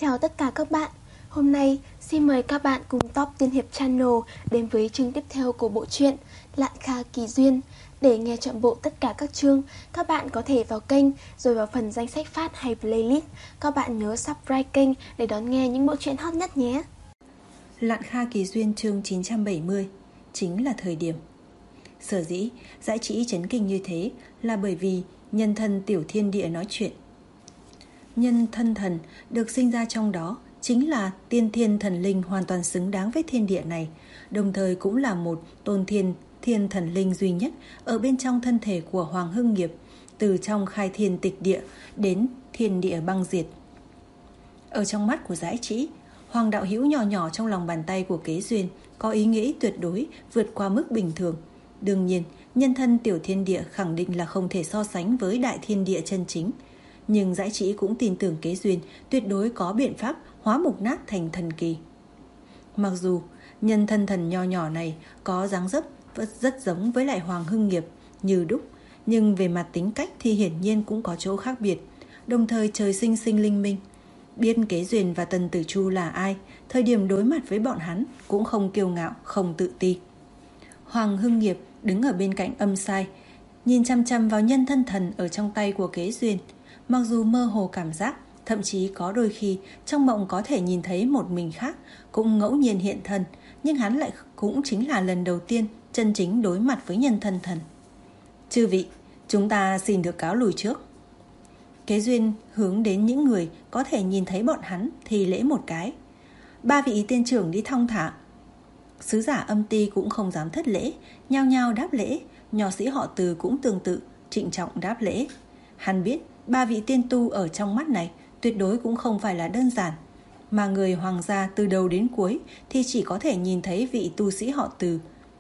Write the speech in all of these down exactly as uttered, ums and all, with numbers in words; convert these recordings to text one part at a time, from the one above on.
Chào tất cả các bạn. Hôm nay xin mời các bạn cùng Top Tiên Hiệp Channel đến với chương tiếp theo của bộ truyện Lạn Kha Kỳ Duyên. Để nghe trọn bộ tất cả các chương, các bạn có thể vào kênh rồi vào phần danh sách phát hay playlist. Các bạn nhớ subscribe kênh để đón nghe những bộ truyện hot nhất nhé. Lạn Kha Kỳ Duyên chương chín trăm bảy mươi chính là thời điểm. Sở dĩ Dãi Trĩ chấn kinh như thế là bởi vì nhân thân tiểu thiên địa nói chuyện. Nhân thân thần được sinh ra trong đó chính là tiên thiên thần linh hoàn toàn xứng đáng với thiên địa này, đồng thời cũng là một tôn thiên thiên thần linh duy nhất ở bên trong thân thể của Hoàng Hưng Nghiệp, từ trong khai thiên tịch địa đến thiên địa băng diệt. Ở trong mắt của Dãi Trĩ, Hoàng đạo hữu nhỏ nhỏ trong lòng bàn tay của Kế Duyên có ý nghĩ tuyệt đối vượt qua mức bình thường. Đương nhiên, nhân thân tiểu thiên địa khẳng định là không thể so sánh với đại thiên địa chân chính. Nhưng Dãi Trĩ cũng tin tưởng Kế Duyên tuyệt đối có biện pháp hóa mục nát thành thần kỳ. Mặc dù nhân thân thần nho nhỏ này có dáng dấp rất giống với lại Hoàng Hưng Nghiệp như đúc, nhưng về mặt tính cách thì hiển nhiên cũng có chỗ khác biệt. Đồng thời trời sinh sinh linh minh, biết Kế Duyên và Tần Tử Chu là ai, thời điểm đối mặt với bọn hắn cũng không kiêu ngạo, không tự ti. Hoàng Hưng Nghiệp đứng ở bên cạnh âm sai, nhìn chăm chăm vào nhân thân thần ở trong tay của Kế Duyên. Mặc dù mơ hồ cảm giác, thậm chí có đôi khi trong mộng có thể nhìn thấy một mình khác cũng ngẫu nhiên hiện thân, nhưng hắn lại cũng chính là lần đầu tiên chân chính đối mặt với nhân thân thần. Chư vị, chúng ta xin được cáo lùi trước. Kế Duyên hướng đến những người có thể nhìn thấy bọn hắn thì lễ một cái. Ba vị tiên trưởng đi thong thả. Sứ giả Âm Ti cũng không dám thất lễ, nhao nhao đáp lễ. Nho sĩ họ Từ cũng tương tự, trịnh trọng đáp lễ. Hắn biết ba vị tiên tu ở trong mắt này tuyệt đối cũng không phải là đơn giản, mà người hoàng gia từ đầu đến cuối thì chỉ có thể nhìn thấy vị tu sĩ họ Từ.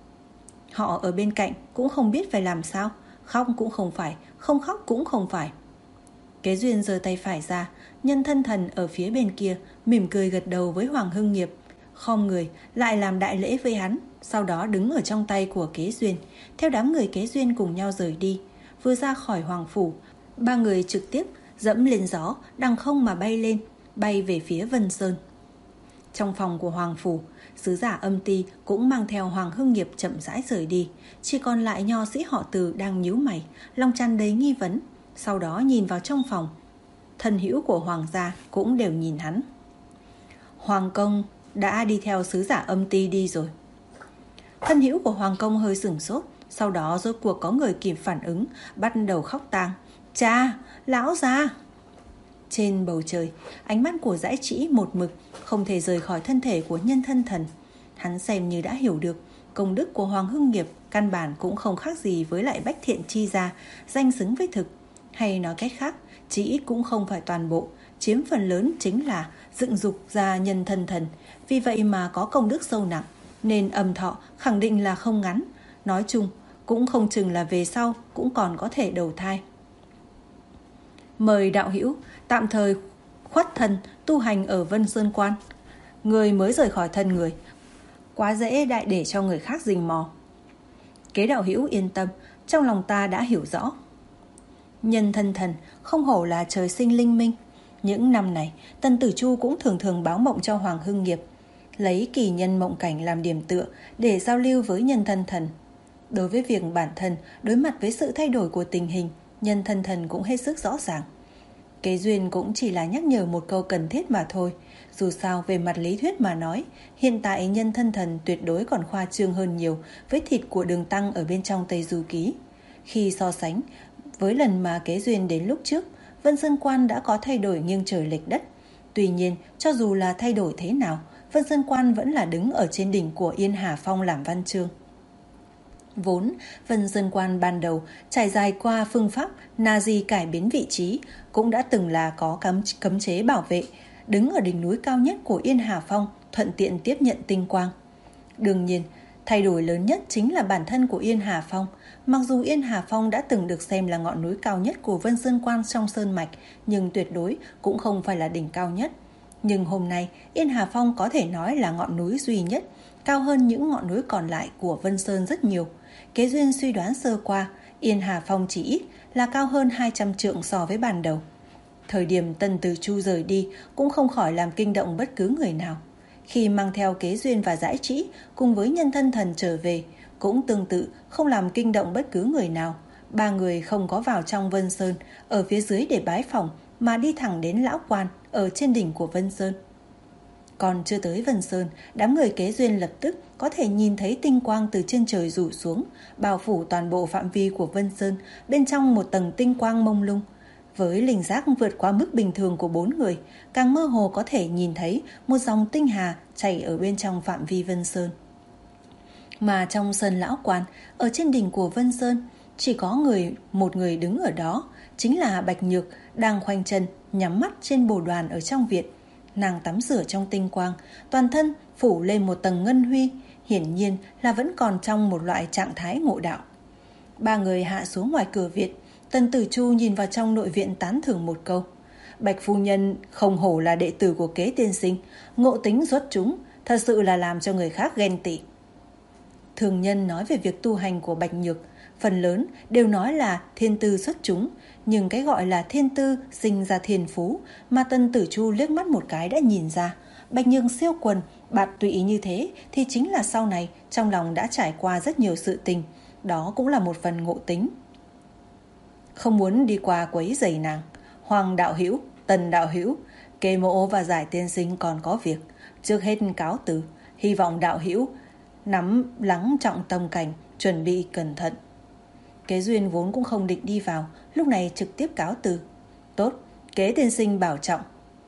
Họ ở bên cạnh cũng không biết phải làm sao, khóc cũng không phải, không khóc cũng không phải. Kế Duyên giơ tay phải ra, nhân thân thần ở phía bên kia mỉm cười gật đầu với Hoàng Hưng Nghiệp, khom người lại làm đại lễ với hắn, sau đó đứng ở trong tay của Kế Duyên, theo đám người Kế Duyên cùng nhau rời đi. Vừa ra khỏi hoàng phủ, ba người trực tiếp dẫm lên gió, đằng không mà bay lên, bay về phía Vân Sơn. Trong phòng của hoàng phủ, sứ giả Âm Ti cũng mang theo Hoàng Hưng Nghiệp chậm rãi rời đi, chỉ còn lại nho sĩ họ Từ đang nhíu mày, lòng tràn đầy nghi vấn. Sau đó nhìn vào trong phòng, thân hữu của hoàng gia cũng đều nhìn hắn. Hoàng công đã đi theo sứ giả Âm Ti đi rồi. Thân hữu của Hoàng công hơi sửng sốt, sau đó rốt cuộc có người kịp phản ứng, bắt đầu khóc tang. Cha, lão gia! Trên bầu trời, ánh mắt của Dãi Trĩ một mực không thể rời khỏi thân thể của nhân thân thần. Hắn xem như đã hiểu được công đức của Hoàng Hưng Nghiệp căn bản cũng không khác gì với lại Bách Thiện Chi gia, danh xứng với thực. Hay nói cách khác, chỉ ít cũng không phải toàn bộ, chiếm phần lớn chính là dựng dục ra nhân thân thần. Vì vậy mà có công đức sâu nặng, nên âm thọ khẳng định là không ngắn. Nói chung, cũng không chừng là về sau cũng còn có thể đầu thai. Mời đạo hữu tạm thời khuất thân tu hành ở Vân Sơn Quan. Người mới rời khỏi thân người, quá dễ đại để cho người khác rình mò. Kế đạo hữu yên tâm, trong lòng ta đã hiểu rõ. Nhân thân thần không hổ là trời sinh linh minh. Những năm này, Tần Tử Chu cũng thường thường báo mộng cho Hoàng Hưng Nghiệp, lấy kỳ nhân mộng cảnh làm điểm tựa để giao lưu với nhân thân thần. Đối với việc bản thân đối mặt với sự thay đổi của tình hình, nhân thân thần cũng hết sức rõ ràng. Kế Duyên cũng chỉ là nhắc nhở một câu cần thiết mà thôi. Dù sao về mặt lý thuyết mà nói, hiện tại nhân thân thần tuyệt đối còn khoa trương hơn nhiều với thịt của Đường Tăng ở bên trong Tây Du Ký. Khi so sánh với lần mà Kế Duyên đến lúc trước, Vân Sơn Quan đã có thay đổi nghiêng trời lệch đất. Tuy nhiên, cho dù là thay đổi thế nào, Vân Sơn Quan vẫn là đứng ở trên đỉnh của Yên Hà Phong làm văn chương. Vốn, Vân Sơn Quan ban đầu trải dài qua phương pháp na di cải biến vị trí, cũng đã từng là có cấm, cấm chế bảo vệ, đứng ở đỉnh núi cao nhất của Yên Hà Phong, thuận tiện tiếp nhận tinh quang. Đương nhiên, thay đổi lớn nhất chính là bản thân của Yên Hà Phong. Mặc dù Yên Hà Phong đã từng được xem là ngọn núi cao nhất của Vân Sơn Quan trong sơn mạch, nhưng tuyệt đối cũng không phải là đỉnh cao nhất. Nhưng hôm nay, Yên Hà Phong có thể nói là ngọn núi duy nhất, cao hơn những ngọn núi còn lại của Vân Sơn rất nhiều. Kế Duyên suy đoán sơ qua, Yên Hà Phong chỉ ít là cao hơn hai trăm trượng so với ban đầu. Thời điểm Tần Tử Chu rời đi cũng không khỏi làm kinh động bất cứ người nào. Khi mang theo Kế Duyên và Dãi Trĩ cùng với Nhân Thân Thần trở về, cũng tương tự không làm kinh động bất cứ người nào. Ba người không có vào trong Vân Sơn ở phía dưới để bái phỏng, mà đi thẳng đến lão quan ở trên đỉnh của Vân Sơn. Còn chưa tới Vân Sơn, đám người Kế Duyên lập tức có thể nhìn thấy tinh quang từ trên trời rủ xuống, bao phủ toàn bộ phạm vi của Vân Sơn, bên trong một tầng tinh quang mông lung. Với linh giác vượt qua mức bình thường của bốn người, càng mơ hồ có thể nhìn thấy một dòng tinh hà chảy ở bên trong phạm vi Vân Sơn. Mà trong sân lão quan, ở trên đỉnh của Vân Sơn, chỉ có người một người đứng ở đó, chính là Bạch Nhược đang khoanh chân nhắm mắt trên bồ đoàn ở trong viện. Nàng tắm rửa trong tinh quang, toàn thân phủ lên một tầng ngân huy, hiển nhiên là vẫn còn trong một loại trạng thái ngộ đạo. Ba người hạ xuống ngoài cửa viện. Tần Tử Chu nhìn vào trong nội viện tán thưởng một câu: Bạch phu nhân không hổ là đệ tử của Kế tiên sinh, ngộ tính xuất chúng, thật sự là làm cho người khác ghen tị. Thường nhân nói về việc tu hành của Bạch Nhược, phần lớn đều nói là thiên tư xuất chúng, nhưng cái gọi là thiên tư sinh ra thiên phú mà Tần Tử Chu liếc mắt một cái đã nhìn ra. Bạch Nhược siêu quần, bạt tụy như thế thì chính là sau này trong lòng đã trải qua rất nhiều sự tình, đó cũng là một phần ngộ tính. Không muốn đi qua quấy rầy nàng, Hoàng đạo hữu, Tần đạo hữu, Kế mỗ và Giải tiên sinh còn có việc, trước hết cáo từ, hy vọng đạo hữu nắm lắng trọng tâm cảnh, chuẩn bị cẩn thận. Kế Duyên vốn cũng không định đi vào, lúc này trực tiếp cáo từ. Tốt, Kế tiên sinh bảo trọng.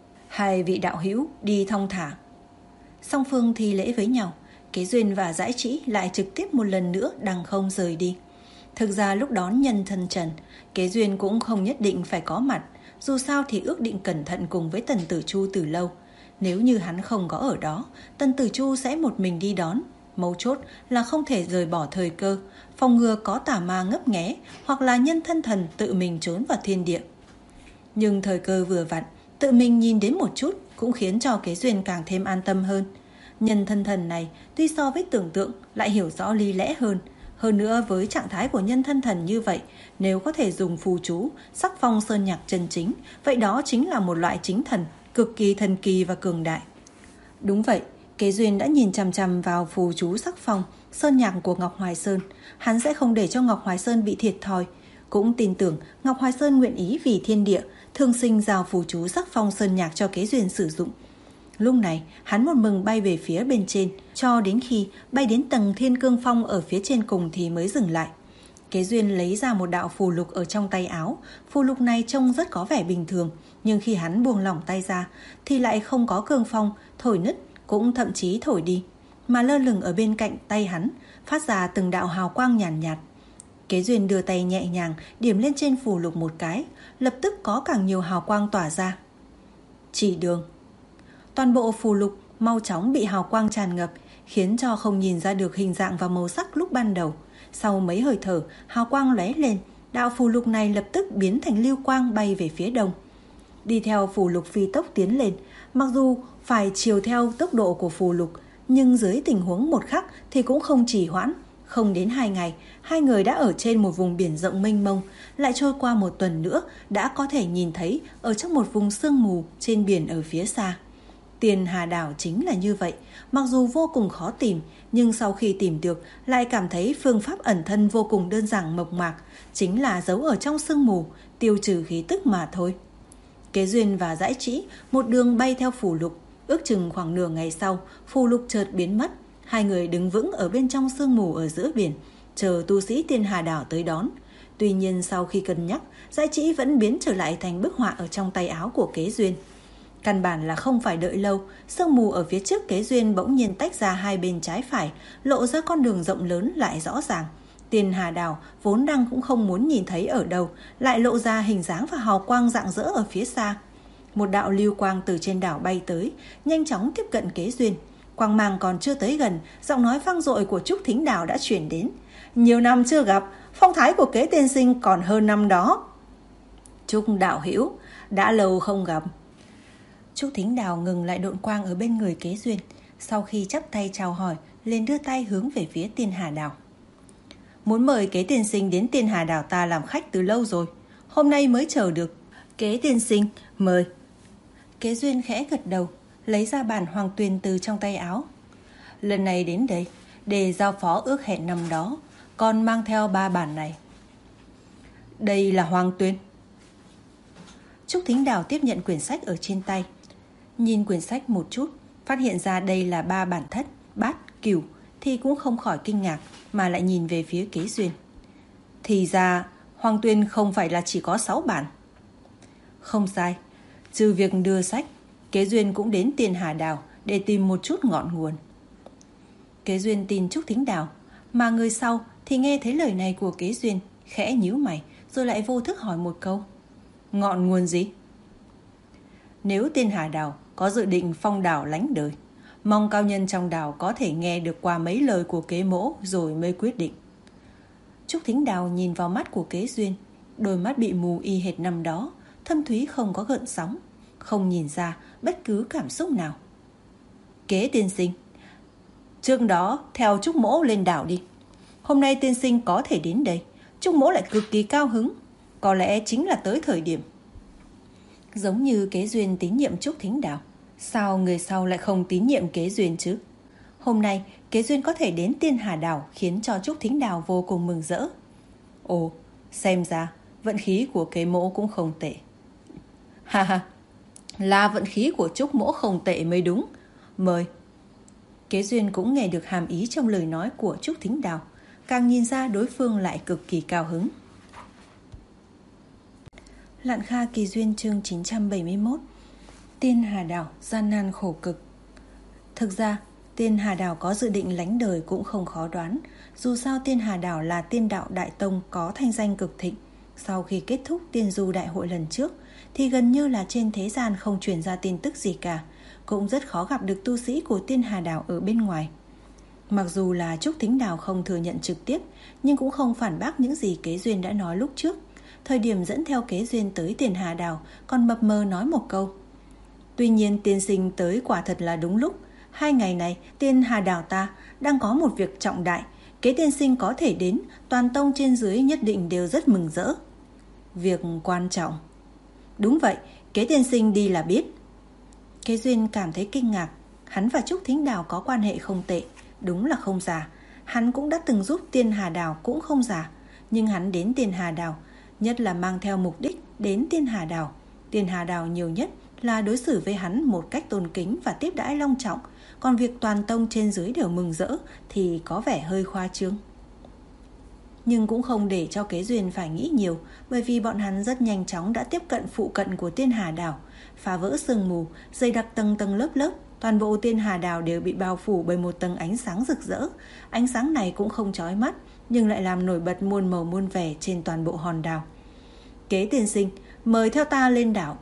Hai vị đạo hữu đi thong thả. Song phương thi lễ với nhau, Kế Duyên và Dãi Trĩ lại trực tiếp một lần nữa đằng không rời đi. Thực ra lúc đón Nhân Thân Trần, Kế Duyên cũng không nhất định phải có mặt, dù sao thì ước định cẩn thận cùng với Tần Tử Chu từ lâu. Nếu như hắn không có ở đó, Tần Tử Chu sẽ một mình đi đón. Mấu chốt là không thể rời bỏ thời cơ, phòng ngừa có tà ma ngấp nghé hoặc là Nhân Thân Thần tự mình trốn vào thiên địa. Nhưng thời cơ vừa vặn, tự mình nhìn đến một chút cũng khiến cho Kế Duyên càng thêm an tâm hơn. Nhân Thân Thần này tuy so với tưởng tượng lại hiểu rõ lý lẽ hơn. Hơn nữa với trạng thái của Nhân Thân Thần như vậy, nếu có thể dùng phù chú, sắc phong sơn nhạc chân chính, vậy đó chính là một loại chính thần, cực kỳ thần kỳ và cường đại. Đúng vậy, Kế Duyên đã nhìn chằm chằm vào phù chú sắc phong, sơn nhạc của Ngọc Hoài Sơn. Hắn sẽ không để cho Ngọc Hoài Sơn bị thiệt thòi. Cũng tin tưởng Ngọc Hoài Sơn nguyện ý vì thiên địa, thương sinh giao phù chú sắc phong sơn nhạc cho Kế Duyên sử dụng. Lúc này, hắn một mừng bay về phía bên trên, cho đến khi bay đến tầng Thiên Cương Phong ở phía trên cùng thì mới dừng lại. Kế Duyên lấy ra một đạo phù lục ở trong tay áo. Phù lục này trông rất có vẻ bình thường, nhưng khi hắn buông lỏng tay ra thì lại không có cương phong, thổi nứt, cũng thậm chí thổi đi, mà lơ lửng ở bên cạnh tay hắn, phát ra từng đạo hào quang nhàn nhạt, nhạt. Kế Duyên đưa tay nhẹ nhàng điểm lên trên phù lục một cái, lập tức có càng nhiều hào quang tỏa ra. Chỉ đường. Toàn bộ phù lục mau chóng bị hào quang tràn ngập, khiến cho không nhìn ra được hình dạng và màu sắc lúc ban đầu. Sau mấy hơi thở, hào quang lóe lên, đạo phù lục này lập tức biến thành lưu quang bay về phía đông. Đi theo phù lục phi tốc tiến lên, mặc dù phải chiều theo tốc độ của phù lục, nhưng dưới tình huống một khắc thì cũng không trì hoãn. Không đến hai ngày, hai người đã ở trên một vùng biển rộng mênh mông, lại trôi qua một tuần nữa đã có thể nhìn thấy ở trong một vùng sương mù trên biển ở phía xa. Tiên Hà Đảo chính là như vậy, mặc dù vô cùng khó tìm, nhưng sau khi tìm được lại cảm thấy phương pháp ẩn thân vô cùng đơn giản mộc mạc, chính là giấu ở trong sương mù, tiêu trừ khí tức mà thôi. Kế Duyên và Dãi Trĩ một đường bay theo phù lục, ước chừng khoảng nửa ngày sau, phù lục chợt biến mất. Hai người đứng vững ở bên trong sương mù ở giữa biển, chờ tu sĩ Tiên Hà Đảo tới đón. Tuy nhiên sau khi cân nhắc, Dãi Trĩ vẫn biến trở lại thành bức họa ở trong tay áo của Kế Duyên. Căn bản là không phải đợi lâu, sương mù ở phía trước Kế Duyên bỗng nhiên tách ra hai bên trái phải, lộ ra con đường rộng lớn lại rõ ràng. Tiên Hà Đảo vốn đang cũng không muốn nhìn thấy ở đâu, lại lộ ra hình dáng và hào quang rạng rỡ ở phía xa. Một đạo lưu quang từ trên đảo bay tới, nhanh chóng tiếp cận Kế Duyên. Quang mang còn chưa tới gần, giọng nói vang dội của Trúc Thính Đào đã truyền đến. Nhiều năm chưa gặp, phong thái của Kế tiên sinh còn hơn năm đó. Trúc đạo hữu, đã lâu không gặp. Trúc Thính Đào ngừng lại độn quang ở bên người Kế Duyên, sau khi chắp tay chào hỏi, liền đưa tay hướng về phía Tiên Hà Đảo. Muốn mời Kế tiên sinh đến Tiên Hà Đảo ta làm khách từ lâu rồi, hôm nay mới chờ được. Kế tiên sinh, mời. Kế Duyên khẽ gật đầu, lấy ra bản hoàng tuyên từ trong tay áo. Lần này đến đây để giao phó ước hẹn năm đó, còn mang theo ba bản này. Đây là hoàng tuyên. Trúc Thính Đào tiếp nhận quyển sách ở trên tay, nhìn quyển sách một chút, phát hiện ra đây là ba bản thất, bát, cửu, thì cũng không khỏi kinh ngạc, mà lại nhìn về phía Kế Duyên. Thì ra hoàng tuyên không phải là chỉ có sáu bản. Không sai, trừ việc đưa sách, Kế Duyên cũng đến Tiên Hà Đảo để tìm một chút ngọn nguồn. Kế Duyên tin Trúc Thính Đào, mà người sau thì nghe thấy lời này của Kế Duyên, khẽ nhíu mày, rồi lại vô thức hỏi một câu. Ngọn nguồn gì? Nếu Tiên Hà Đảo có dự định phong đảo lánh đời, mong cao nhân trong đảo có thể nghe được qua mấy lời của Kế mỗ rồi mới quyết định. Trúc Thính Đào nhìn vào mắt của Kế Duyên, đôi mắt bị mù y hệt năm đó, thâm thúy không có gợn sóng, không nhìn ra bất cứ cảm xúc nào. Kế tiên sinh, trước đó theo Trúc mỗ lên đảo đi. Hôm nay tiên sinh có thể đến đây, Trúc mỗ lại cực kỳ cao hứng, có lẽ chính là tới thời điểm. Giống như Kế Duyên tín nhiệm Trúc Thính Đào, sao người sau lại không tín nhiệm Kế Duyên chứ? Hôm nay Kế Duyên có thể đến Tiên Hà Đảo khiến cho Trúc Thính Đào vô cùng mừng rỡ. Ồ, xem ra vận khí của Kế mỗ cũng không tệ. Ha ha, là vận khí của Trúc mỗ không tệ mới đúng. Mời. Kế Duyên cũng nghe được hàm ý trong lời nói của Trúc Thính Đào, càng nhìn ra đối phương lại cực kỳ cao hứng. Lạn Kha Kỳ Duyên chương chín trăm bảy mươi mốt. Tiên Hà Đảo gian nan khổ cực. Thực ra Tiên Hà Đảo có dự định lánh đời cũng không khó đoán. Dù sao Tiên Hà Đảo là tiên đạo đại tông có thanh danh cực thịnh. Sau khi kết thúc tiên du đại hội lần trước thì gần như là trên thế gian không truyền ra tin tức gì cả, cũng rất khó gặp được tu sĩ của Tiên Hà Đảo ở bên ngoài. Mặc dù là Trúc Thính Đào không thừa nhận trực tiếp, nhưng cũng không phản bác những gì Kế Duyên đã nói lúc trước. Thời điểm dẫn theo Kế Duyên tới Tiên Hà Đảo còn mập mờ nói một câu. Tuy nhiên tiên sinh tới quả thật là đúng lúc. Hai ngày này Tiên Hà Đảo ta đang có một việc trọng đại, Kế tiên sinh có thể đến, toàn tông trên dưới nhất định đều rất mừng rỡ. Việc quan trọng? Đúng vậy, Kế tiên sinh đi là biết. Kế Duyên cảm thấy kinh ngạc. Hắn và Trúc Thính Đào có quan hệ không tệ, đúng là không giả. Hắn cũng đã từng giúp Tiên Hà Đảo cũng không giả. Nhưng hắn đến Tiên Hà Đảo, nhất là mang theo mục đích đến Tiên Hà Đảo. Tiên Hà Đảo nhiều nhất là đối xử với hắn một cách tôn kính và tiếp đãi long trọng. Còn việc toàn tông trên dưới đều mừng rỡ thì có vẻ hơi khoa trương. Nhưng cũng không để cho Kế Duyên phải nghĩ nhiều, bởi vì bọn hắn rất nhanh chóng đã tiếp cận phụ cận của Tiên Hà Đảo, phá vỡ sương mù, dày đặc tầng tầng lớp lớp. Toàn bộ Tiên Hà Đảo đều bị bao phủ bởi một tầng ánh sáng rực rỡ. Ánh sáng này cũng không chói mắt, nhưng lại làm nổi bật muôn màu muôn vẻ trên toàn bộ hòn đảo. Kế tiên sinh, mời theo ta lên đảo.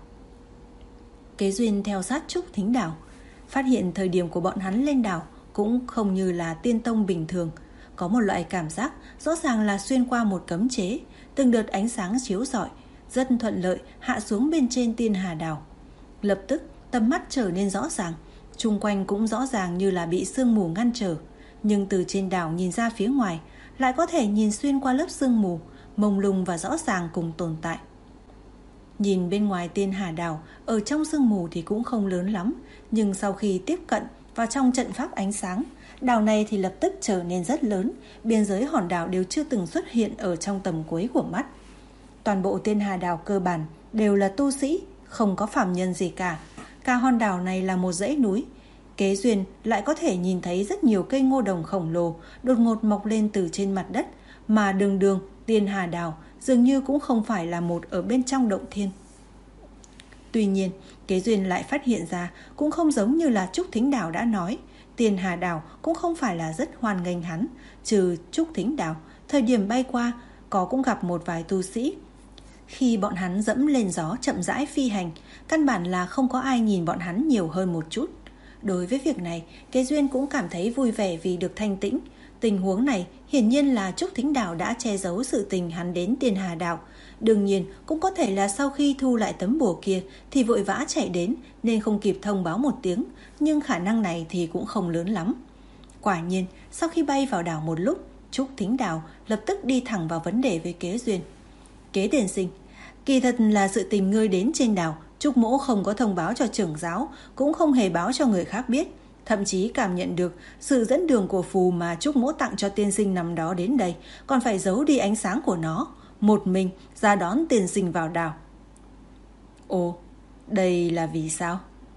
Kế Duyên theo sát Trúc Thính Đào, phát hiện thời điểm của bọn hắn lên đảo cũng không như là tiên tông bình thường. Có một loại cảm giác rõ ràng là xuyên qua một cấm chế, từng đợt ánh sáng chiếu rọi, rất thuận lợi hạ xuống bên trên Tiên Hà Đảo. Lập tức tầm mắt trở nên rõ ràng, chung quanh cũng rõ ràng như là bị sương mù ngăn trở. Nhưng từ trên đảo nhìn ra phía ngoài, lại có thể nhìn xuyên qua lớp sương mù, mông lung và rõ ràng cùng tồn tại. Nhìn bên ngoài Tiên Hà Đảo, ở trong sương mù thì cũng không lớn lắm, nhưng sau khi tiếp cận vào trong trận pháp ánh sáng, đảo này thì lập tức trở nên rất lớn, biên giới hòn đảo đều chưa từng xuất hiện ở trong tầm cuối của mắt. Toàn bộ Tiên Hà Đảo cơ bản đều là tu sĩ, không có phàm nhân gì cả. Cả hòn đảo này là một dãy núi. Kế Duyên lại có thể nhìn thấy rất nhiều cây ngô đồng khổng lồ đột ngột mọc lên từ trên mặt đất, mà đường đường Tiên Hà Đảo dường như cũng không phải là một ở bên trong động thiên. Tuy nhiên, Kế Duyên lại phát hiện ra cũng không giống như là Trúc Thính Đào đã nói. Tiên Hà Đảo cũng không phải là rất hoan nghênh hắn. Trừ Trúc Thính Đào, thời điểm bay qua có cũng gặp một vài tu sĩ. Khi bọn hắn dẫm lên gió chậm rãi phi hành, căn bản là không có ai nhìn bọn hắn nhiều hơn một chút. Đối với việc này, Kế Duyên cũng cảm thấy vui vẻ vì được thanh tĩnh. Tình huống này hiển nhiên là Trúc Thính Đào đã che giấu sự tình hắn đến Tiên Hà Đảo. Đương nhiên cũng có thể là sau khi thu lại tấm bùa kia thì vội vã chạy đến nên không kịp thông báo một tiếng, nhưng khả năng này thì cũng không lớn lắm. Quả nhiên, sau khi bay vào đảo một lúc, Trúc Thính Đào lập tức đi thẳng vào vấn đề với Kế Duyên. Kế tiên sinh, Kỳ thật là sự tình ngươi đến trên đảo, Trúc Mỗ không có thông báo cho trưởng giáo, cũng không hề báo cho người khác biết. Thậm chí cảm nhận được sự dẫn đường của phù mà Trúc Mỗ tặng cho tiên sinh năm đó đến đây, còn phải giấu đi ánh sáng của nó, một mình ra đón tiên sinh vào đảo. Ồ, đây là vì sao?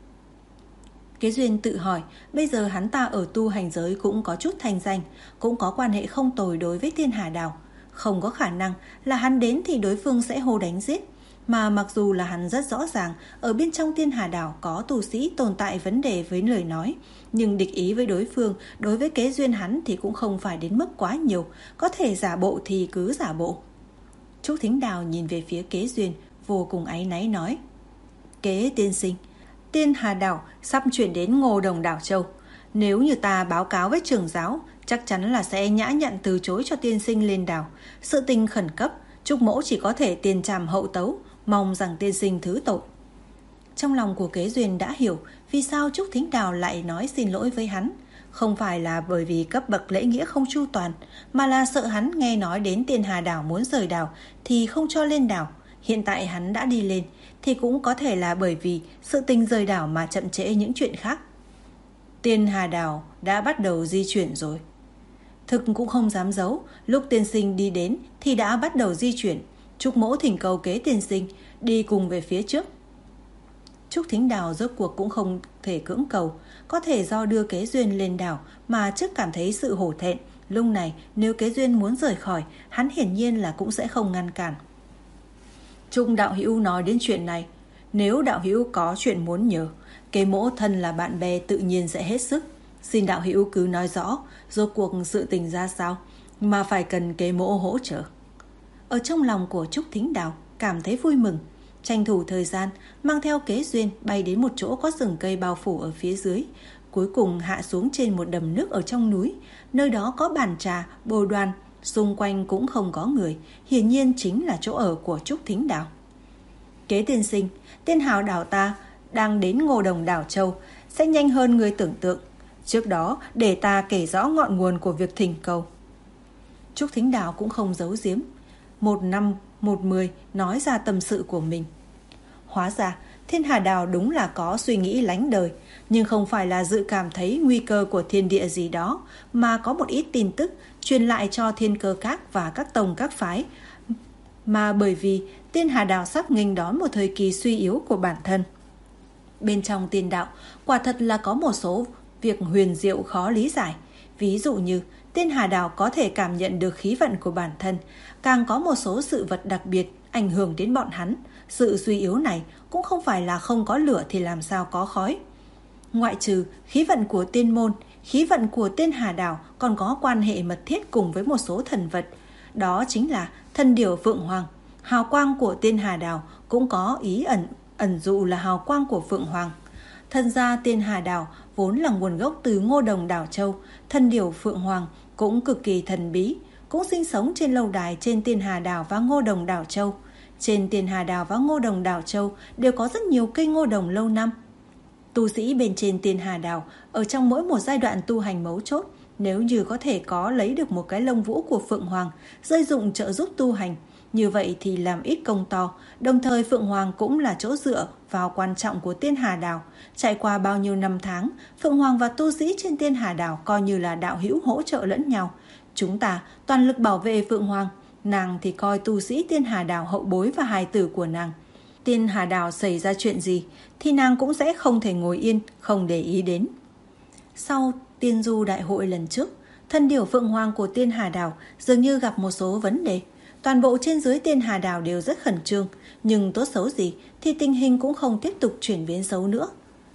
Kế Duyên tự hỏi, bây giờ hắn ta ở tu hành giới cũng có chút thanh danh, cũng có quan hệ không tồi đối với Thiên Hà Đảo. Không có khả năng là hắn đến thì đối phương sẽ hô đánh giết. Mà mặc dù là hắn rất rõ ràng ở bên trong Thiên Hà Đảo có tu sĩ tồn tại vấn đề với lời nói, nhưng địch ý với đối phương đối với Kế Duyên hắn thì cũng không phải đến mức quá nhiều, có thể giả bộ thì cứ giả bộ. Trúc Thính Đào nhìn về phía Kế Duyên, vô cùng áy náy nói: Kế tiên sinh, Thiên Hà Đảo sắp chuyển đến Ngô Đồng Đảo Châu. Nếu như ta báo cáo với trưởng giáo, chắc chắn là sẽ nhã nhặn từ chối cho tiên sinh lên đảo. Sự tình khẩn cấp, Trúc Mỗ chỉ có thể tiền trảm hậu tấu, mong rằng tiên sinh thứ tội. Trong lòng của Kế Duyên đã hiểu vì sao Trúc Thính Đào lại nói xin lỗi với hắn. Không phải là bởi vì cấp bậc lễ nghĩa không chu toàn, mà là sợ hắn nghe nói đến Thiên Hà Đảo muốn rời đảo thì không cho lên đảo. Hiện tại hắn đã đi lên thì cũng có thể là bởi vì sự tình rời đảo mà chậm trễ những chuyện khác. Thiên Hà Đảo đã bắt đầu di chuyển rồi. Thực cũng không dám giấu, lúc tiên sinh đi đến thì đã bắt đầu di chuyển. Trúc Mỗ thỉnh cầu Kế tiên sinh đi cùng về phía trước. Trúc Thính Đào rốt cuộc cũng không thể cưỡng cầu, có thể do đưa Kế Duyên lên đảo mà trước cảm thấy sự hổ thẹn. Lúc này nếu Kế Duyên muốn rời khỏi, hắn hiển nhiên là cũng sẽ không ngăn cản. Trúc đạo hữu nói đến chuyện này, nếu đạo hữu có chuyện muốn nhờ, Kế Mỗ thân là bạn bè tự nhiên sẽ hết sức. Xin đạo hữu cứ nói rõ rốt cuộc sự tình ra sao mà phải cần Kế Mỗ hỗ trợ. Ở trong lòng của Trúc Thính Đào cảm thấy vui mừng, tranh thủ thời gian mang theo Kế Duyên bay đến một chỗ có rừng cây bao phủ ở phía dưới, cuối cùng hạ xuống trên một đầm nước ở trong núi. Nơi đó có bàn trà, bồ đoàn, xung quanh cũng không có người, hiển nhiên chính là chỗ ở của Trúc Thính Đào. Kế tiên sinh, Thiên Hà Đảo ta đang đến Ngô Đồng Đảo Châu, sẽ nhanh hơn người tưởng tượng. Trước đó để ta kể rõ ngọn nguồn của việc thỉnh cầu. Trúc Thính Đào cũng không giấu giếm, một năm một mười nói ra tâm sự của mình. Hóa ra Thiên Hà Đảo đúng là có suy nghĩ lánh đời, nhưng không phải là dự cảm thấy nguy cơ của thiên địa gì đó, mà có một ít tin tức truyền lại cho Thiên Cơ Các và các tông các phái, mà bởi vì Thiên Hà Đảo sắp nghênh đón một thời kỳ suy yếu của bản thân. Bên trong tiên đạo quả thật là có một số việc huyền diệu khó lý giải. Ví dụ như Thiên Hà Đảo có thể cảm nhận được khí vận của bản thân, càng có một số sự vật đặc biệt ảnh hưởng đến bọn hắn. Sự suy yếu này cũng không phải là không có lửa thì làm sao có khói. Ngoại trừ khí vận của tiên môn, khí vận của Thiên Hà Đảo còn có quan hệ mật thiết cùng với một số thần vật. Đó chính là thần điểu Phượng Hoàng. Hào quang của Thiên Hà Đảo cũng có ý ẩn ẩn dụ là hào quang của Phượng Hoàng. Thân gia Thiên Hà Đảo vốn là nguồn gốc từ Ngô Đồng Đảo Châu. Thần điểu Phượng Hoàng cũng cực kỳ thần bí, cũng sinh sống trên lâu đài trên Thiên Hà Đảo và Ngô Đồng Đảo Châu. Trên Thiên Hà Đảo và Ngô Đồng Đảo Châu đều có rất nhiều cây ngô đồng lâu năm. Tu sĩ bên trên Thiên Hà Đảo ở trong mỗi một giai đoạn tu hành mấu chốt, nếu như có thể có lấy được một cái lông vũ của Phượng Hoàng rơi dụng trợ giúp tu hành, như vậy thì làm ít công to. Đồng thời Phượng Hoàng cũng là chỗ dựa vào quan trọng của Thiên Hà Đảo. Trải qua bao nhiêu năm tháng, Phượng Hoàng và tu sĩ trên Thiên Hà Đảo coi như là đạo hữu hỗ trợ lẫn nhau. Chúng ta toàn lực bảo vệ Phượng Hoàng, nàng thì coi tu sĩ Thiên Hà Đảo hậu bối và hài tử của nàng. Thiên Hà Đảo xảy ra chuyện gì thì nàng cũng sẽ không thể ngồi yên không để ý đến. Sau tiên du đại hội lần trước, thần điểu Phượng Hoàng của Thiên Hà Đảo dường như gặp một số vấn đề. Toàn bộ trên dưới Thiên Hà Đảo đều rất khẩn trương, nhưng tốt xấu gì thì tình hình cũng không tiếp tục chuyển biến xấu nữa.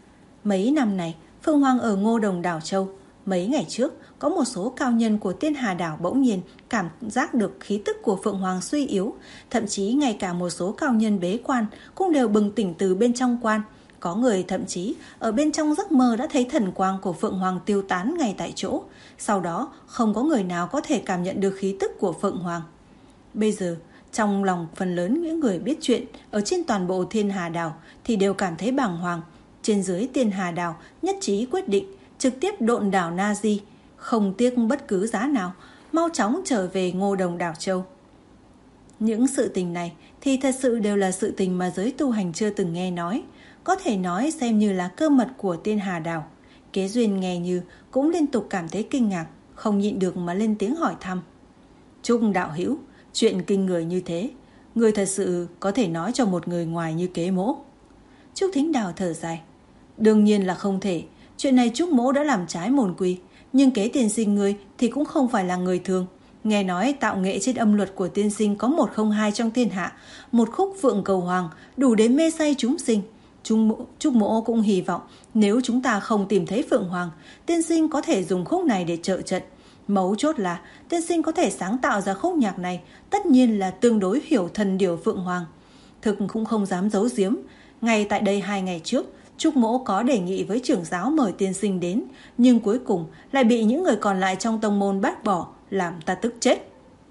Mấy năm này, Phượng Hoàng ở Ngô Đồng Đảo Châu. Mấy ngày trước, có một số cao nhân của Thiên Hà Đảo bỗng nhiên cảm giác được khí tức của Phượng Hoàng suy yếu. Thậm chí ngay cả một số cao nhân bế quan cũng đều bừng tỉnh từ bên trong quan. Có người thậm chí ở bên trong giấc mơ đã thấy thần quang của Phượng Hoàng tiêu tán ngay tại chỗ. Sau đó không có người nào có thể cảm nhận được khí tức của Phượng Hoàng. Bây giờ, trong lòng phần lớn những người biết chuyện ở trên toàn bộ Thiên Hà Đảo thì đều cảm thấy bàng hoàng. Trên dưới Thiên Hà Đảo nhất trí quyết định trực tiếp độn đảo Na Di, không tiếc bất cứ giá nào, mau chóng trở về Ngô Đồng Đảo Châu. Những sự tình này thì thật sự đều là sự tình mà giới tu hành chưa từng nghe nói, có thể nói xem như là cơ mật của Tiên Hà Đảo. Kế Duyên nghe như cũng liên tục cảm thấy kinh ngạc, không nhịn được mà lên tiếng hỏi thăm. Trúc đạo hữu, chuyện kinh người như thế, người thật sự có thể nói cho một người ngoài như Kế mỗ? Trúc Thính Đào thở dài. Đương nhiên là không thể, chuyện này Trúc mỗ đã làm trái môn quy, nhưng Kế tiên sinh ngươi thì cũng không phải là người thường. Nghe nói tạo nghệ trên âm luật của tiên sinh có một không hai trong thiên hạ, một khúc Phượng Cầu Hoàng đủ để mê say chúng sinh. Trúc mỗ cũng hy vọng nếu chúng ta không tìm thấy Phượng Hoàng, tiên sinh có thể dùng khúc này để trợ trận. Mấu chốt là tiên sinh có thể sáng tạo ra khúc nhạc này, tất nhiên là tương đối hiểu thần điểu Phượng Hoàng. Thực cũng không dám giấu giếm, ngay tại đây hai ngày trước, Trúc mỗ có đề nghị với trưởng giáo mời tiên sinh đến, nhưng cuối cùng lại bị những người còn lại trong tông môn bác bỏ, làm ta tức chết.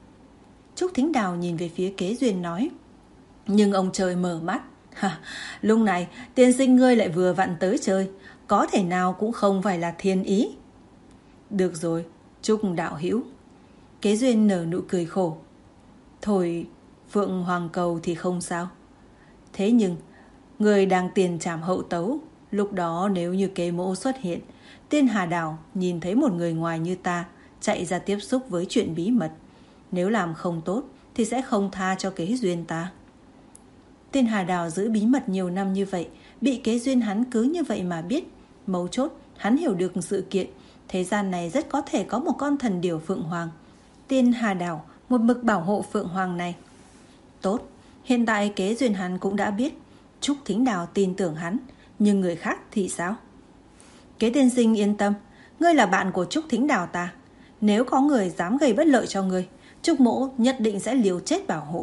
Trúc Thính Đào nhìn về phía Kế Duyên nói. Nhưng ông trời mở mắt. Ha, lúc này tiên sinh ngươi lại vừa vặn tới chơi, có thể nào cũng không phải là thiên ý. Được rồi, Trúc đạo hữu. Kế Duyên nở nụ cười khổ. Thôi, Phượng Hoàng cầu thì không sao. Thế nhưng, người đang tiền trảm hậu tấu, lúc đó nếu như Kế mỗ xuất hiện, Tiên Hà Đảo nhìn thấy một người ngoài như ta chạy ra tiếp xúc với chuyện bí mật, nếu làm không tốt thì sẽ không tha cho Kế Duyên ta. Tiên Hà Đảo giữ bí mật nhiều năm như vậy, bị Kế Duyên hắn cứ như vậy mà biết. Mấu chốt, hắn hiểu được sự kiện, thế gian này rất có thể có một con thần điểu Phượng Hoàng. Tiên Hà Đảo một mực bảo hộ Phượng Hoàng này. Tốt, hiện tại Kế Duyên hắn cũng đã biết. Trúc Thính Đào tin tưởng hắn, nhưng người khác thì sao? Kế tiên sinh yên tâm, ngươi là bạn của Trúc Thính Đào ta. Nếu có người dám gây bất lợi cho ngươi, Trúc mỗ nhất định sẽ liều chết bảo hộ.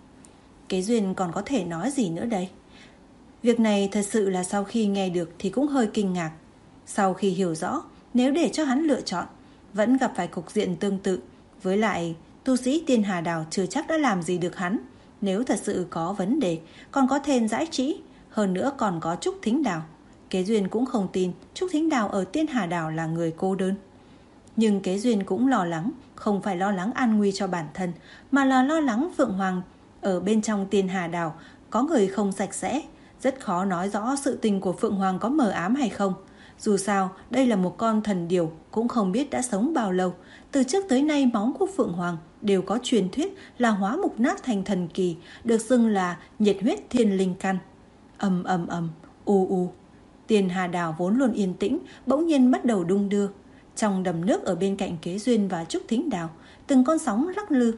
Kế Duyên còn có thể nói gì nữa đây? Việc này thật sự là sau khi nghe được thì cũng hơi kinh ngạc. Sau khi hiểu rõ, nếu để cho hắn lựa chọn, vẫn gặp phải cục diện tương tự. Với lại, tu sĩ Tiên Hà Đảo chưa chắc đã làm gì được hắn. Nếu thật sự có vấn đề, còn có thêm Giải Trĩ, hơn nữa còn có Trúc Thính Đào. Kế Duyên cũng không tin Trúc Thính Đào ở Tiên Hà Đảo là người cô đơn. Nhưng Kế Duyên cũng lo lắng, không phải lo lắng an nguy cho bản thân, mà là lo lắng Phượng Hoàng ở bên trong Tiên Hà Đảo có người không sạch sẽ. Rất khó nói rõ sự tình của Phượng Hoàng có mờ ám hay không. Dù sao, đây là một con thần điểu, cũng không biết đã sống bao lâu. Từ trước tới nay máu của Phượng Hoàng đều có truyền thuyết là hóa mục nát thành thần kỳ, được xưng là nhiệt huyết thiên linh căn. Ầm ầm ầm, u u. Tiên Hà Đảo vốn luôn yên tĩnh, bỗng nhiên bắt đầu đung đưa. Trong đầm nước ở bên cạnh Kế Duyên và Trúc Thính Đào, từng con sóng lắc lư.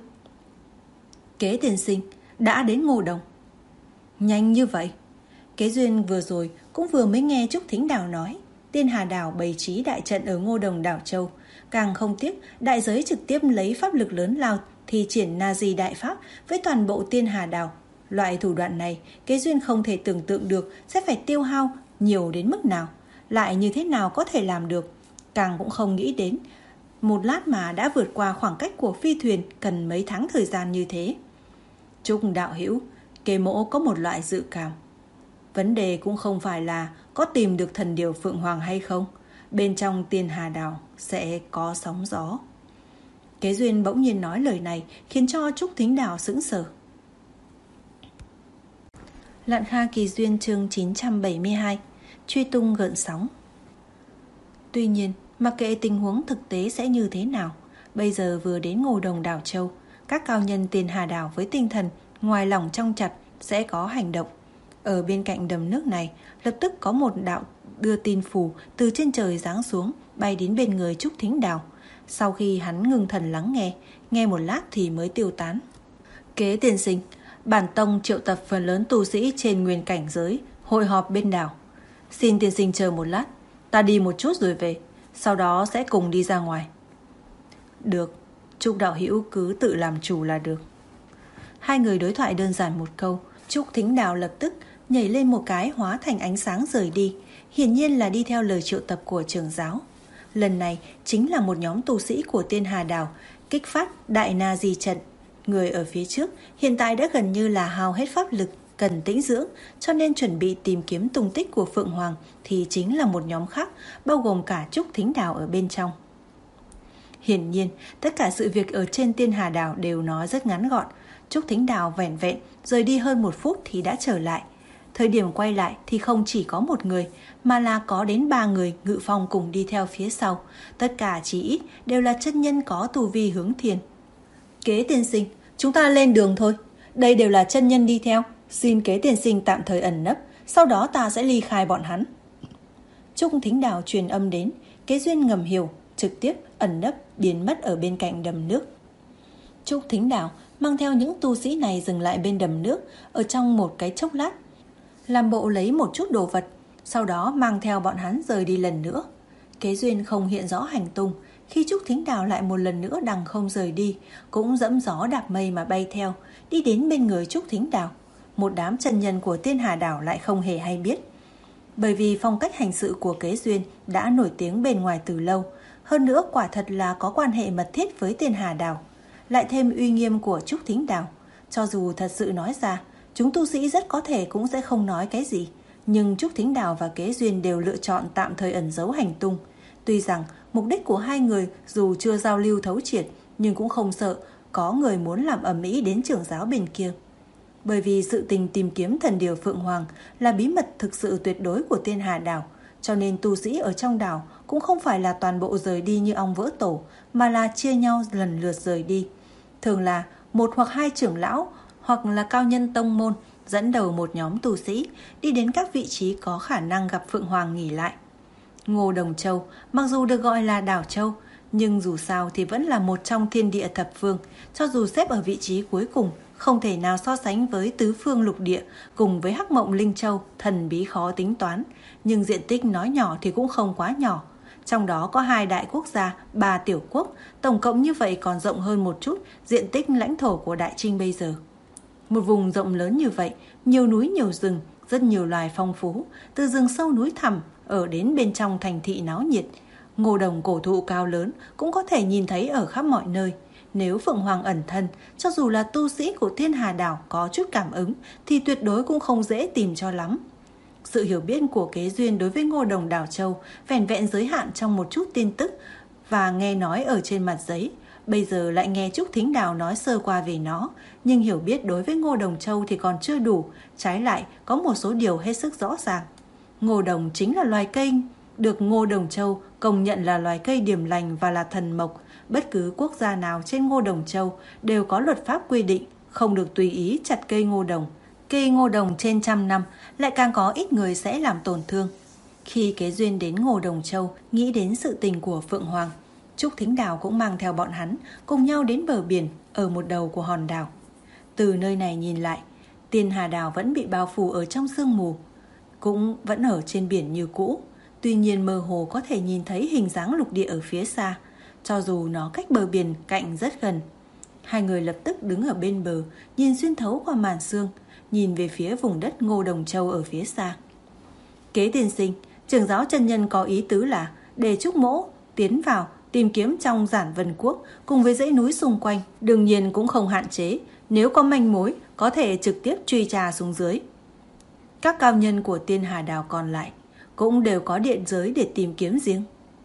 Kế tiên sinh đã đến Ngô Đồng. Nhanh như vậy? Kế Duyên vừa rồi cũng vừa mới nghe Trúc Thính Đào nói Tiên Hà Đảo bày trí đại trận ở Ngô Đồng đảo Châu. Càng không tiếc đại giới trực tiếp lấy pháp lực lớn lao thi triển Na Di đại pháp với toàn bộ Tiên Hà Đảo. Loại thủ đoạn này Kế Duyên không thể tưởng tượng được sẽ phải tiêu hao nhiều đến mức nào, lại như thế nào có thể làm được. Càng cũng không nghĩ đến một lát mà đã vượt qua khoảng cách của phi thuyền cần mấy tháng thời gian như thế. Trúc đạo hữu, Kế mỗ có một loại dự cảm. Vấn đề cũng không phải là có tìm được thần điểu Phượng Hoàng hay không. Bên trong Tiên Hà Đảo sẽ có sóng gió. Kế Duyên bỗng nhiên nói lời này khiến cho Trúc Thính Đào sững sờ. Lạn Kha Kỳ Duyên chương chín trăm bảy mươi hai. Truy tung gợn sóng. Tuy nhiên, mặc kệ tình huống thực tế sẽ như thế nào, bây giờ vừa đến Ngô Đồng đảo Châu, các cao nhân Tiên Hà Đảo với tinh thần ngoài lòng trong chặt sẽ có hành động. Ở bên cạnh đầm nước này, lập tức có một đạo đưa tin phù từ trên trời giáng xuống, bay đến bên người Trúc Thính Đào. Sau khi hắn ngưng thần lắng nghe, nghe một lát thì mới tiêu tán. Kế tiên sinh, bản tông triệu tập phần lớn tu sĩ trên nguyên cảnh giới hội họp bên đảo. Xin tiên sinh chờ một lát, ta đi một chút rồi về, sau đó sẽ cùng đi ra ngoài. Được, Trúc đạo hữu cứ tự làm chủ là được. Hai người đối thoại đơn giản một câu, Trúc Thính Đào lập tức nhảy lên một cái hóa thành ánh sáng rời đi, hiển nhiên là đi theo lời triệu tập của trưởng giáo. Lần này chính là một nhóm tu sĩ của Tiên Hà Đảo kích phát Đại Na Di trận. Người ở phía trước hiện tại đã gần như là hao hết pháp lực, cần tĩnh dưỡng, cho nên chuẩn bị tìm kiếm tung tích của Phượng Hoàng thì chính là một nhóm khác, bao gồm cả Trúc Thính Đào ở bên trong. Hiển nhiên, tất cả sự việc ở trên Tiên Hà Đảo đều nói rất ngắn gọn. Trúc Thính Đào vẻn vẹn rời đi hơn một phút thì đã trở lại. Thời điểm quay lại thì không chỉ có một người, mà là có đến ba người ngự phong cùng đi theo phía sau. Tất cả chỉ ít đều là chân nhân có tu vi hướng thiền. Kế tiên sinh, chúng ta lên đường thôi. Đây đều là chân nhân đi theo. Xin Kế tiên sinh tạm thời ẩn nấp, sau đó ta sẽ ly khai bọn hắn. Trúc Thính Đào truyền âm đến. Kế Duyên ngầm hiểu, trực tiếp ẩn nấp biến mất ở bên cạnh đầm nước. Trúc Thính Đào mang theo những tu sĩ này dừng lại bên đầm nước, ở trong một cái chốc lát, làm bộ lấy một chút đồ vật, sau đó mang theo bọn hắn rời đi lần nữa. Kế Duyên không hiện rõ hành tung. Khi Trúc Thính Đào lại một lần nữa đằng không rời đi, cũng dẫm gió đạp mây mà bay theo, đi đến bên người Trúc Thính Đào. Một đám chân nhân của Tiên Hà Đảo lại không hề hay biết, bởi vì phong cách hành sự của Kế Duyên đã nổi tiếng bên ngoài từ lâu. Hơn nữa quả thật là có quan hệ mật thiết với Tiên Hà Đảo, lại thêm uy nghiêm của Trúc Thính Đào. Cho dù thật sự nói ra, chúng tu sĩ rất có thể cũng sẽ không nói cái gì. Nhưng Trúc Thính Đào và Kế Duyên đều lựa chọn tạm thời ẩn giấu hành tung. Tuy rằng mục đích của hai người dù chưa giao lưu thấu triệt, nhưng cũng không sợ có người muốn làm ầm ĩ đến trưởng giáo bên kia. Bởi vì sự tình tìm kiếm thần điều Phượng Hoàng là bí mật thực sự tuyệt đối của Tiên Hà Đảo, cho nên tu sĩ ở trong đảo cũng không phải là toàn bộ rời đi như ong vỡ tổ, mà là chia nhau lần lượt rời đi. Thường là một hoặc hai trưởng lão hoặc là cao nhân tông môn dẫn đầu một nhóm tu sĩ đi đến các vị trí có khả năng gặp Phượng Hoàng nghỉ lại. Ngô Đồng Châu mặc dù được gọi là đảo châu, nhưng dù sao thì vẫn là một trong thiên địa thập phương. Cho dù xếp ở vị trí cuối cùng, không thể nào so sánh với tứ phương lục địa cùng với Hắc Mộng Linh Châu, thần bí khó tính toán. Nhưng diện tích nói nhỏ thì cũng không quá nhỏ. Trong đó có hai đại quốc gia, ba tiểu quốc, tổng cộng như vậy còn rộng hơn một chút diện tích lãnh thổ của Đại Trinh bây giờ. Một vùng rộng lớn như vậy, nhiều núi nhiều rừng, rất nhiều loài phong phú, từ rừng sâu núi thẳm ở đến bên trong thành thị náo nhiệt. Ngô đồng cổ thụ cao lớn cũng có thể nhìn thấy ở khắp mọi nơi. Nếu Phượng Hoàng ẩn thân, cho dù là tu sĩ của Tiên Hà Đảo có chút cảm ứng thì tuyệt đối cũng không dễ tìm cho lắm. Sự hiểu biết của Kế Duyên đối với Ngô Đồng Đảo Châu vẻn vẹn giới hạn trong một chút tin tức và nghe nói ở trên mặt giấy. Bây giờ lại nghe Trúc Thính Đào nói sơ qua về nó, nhưng hiểu biết đối với Ngô Đồng Châu thì còn chưa đủ, trái lại có một số điều hết sức rõ ràng. Ngô đồng chính là loài cây được Ngô Đồng Châu công nhận là loài cây điềm lành và là thần mộc. Bất cứ quốc gia nào trên Ngô Đồng Châu đều có luật pháp quy định không được tùy ý chặt cây ngô đồng. Cây ngô đồng trên trăm năm lại càng có ít người sẽ làm tổn thương. Khi Kế Duyên đến Ngô Đồng Châu, nghĩ đến sự tình của Phượng Hoàng, Trúc Thính Đào cũng mang theo bọn hắn cùng nhau đến bờ biển ở một đầu của hòn đảo. Từ nơi này nhìn lại, Tiên Hà Đảo vẫn bị bao phủ ở trong sương mù, cũng vẫn ở trên biển như cũ. Tuy nhiên mơ hồ có thể nhìn thấy hình dáng lục địa ở phía xa, cho dù nó cách bờ biển cạnh rất gần. Hai người lập tức đứng ở bên bờ, nhìn xuyên thấu qua màn sương, nhìn về phía vùng đất Ngô Đồng Châu ở phía xa. Kế tiên sinh, trưởng giáo chân nhân có ý tứ là để Trúc Mỗ tiến vào tìm kiếm trong Giản Vân Quốc cùng với dãy núi xung quanh, đương nhiên cũng không hạn chế, nếu có manh mối có thể trực tiếp truy tra xuống dưới. Các cao nhân của Tiên Hà Đảo còn lại cũng đều có điện giới để tìm kiếm riêng.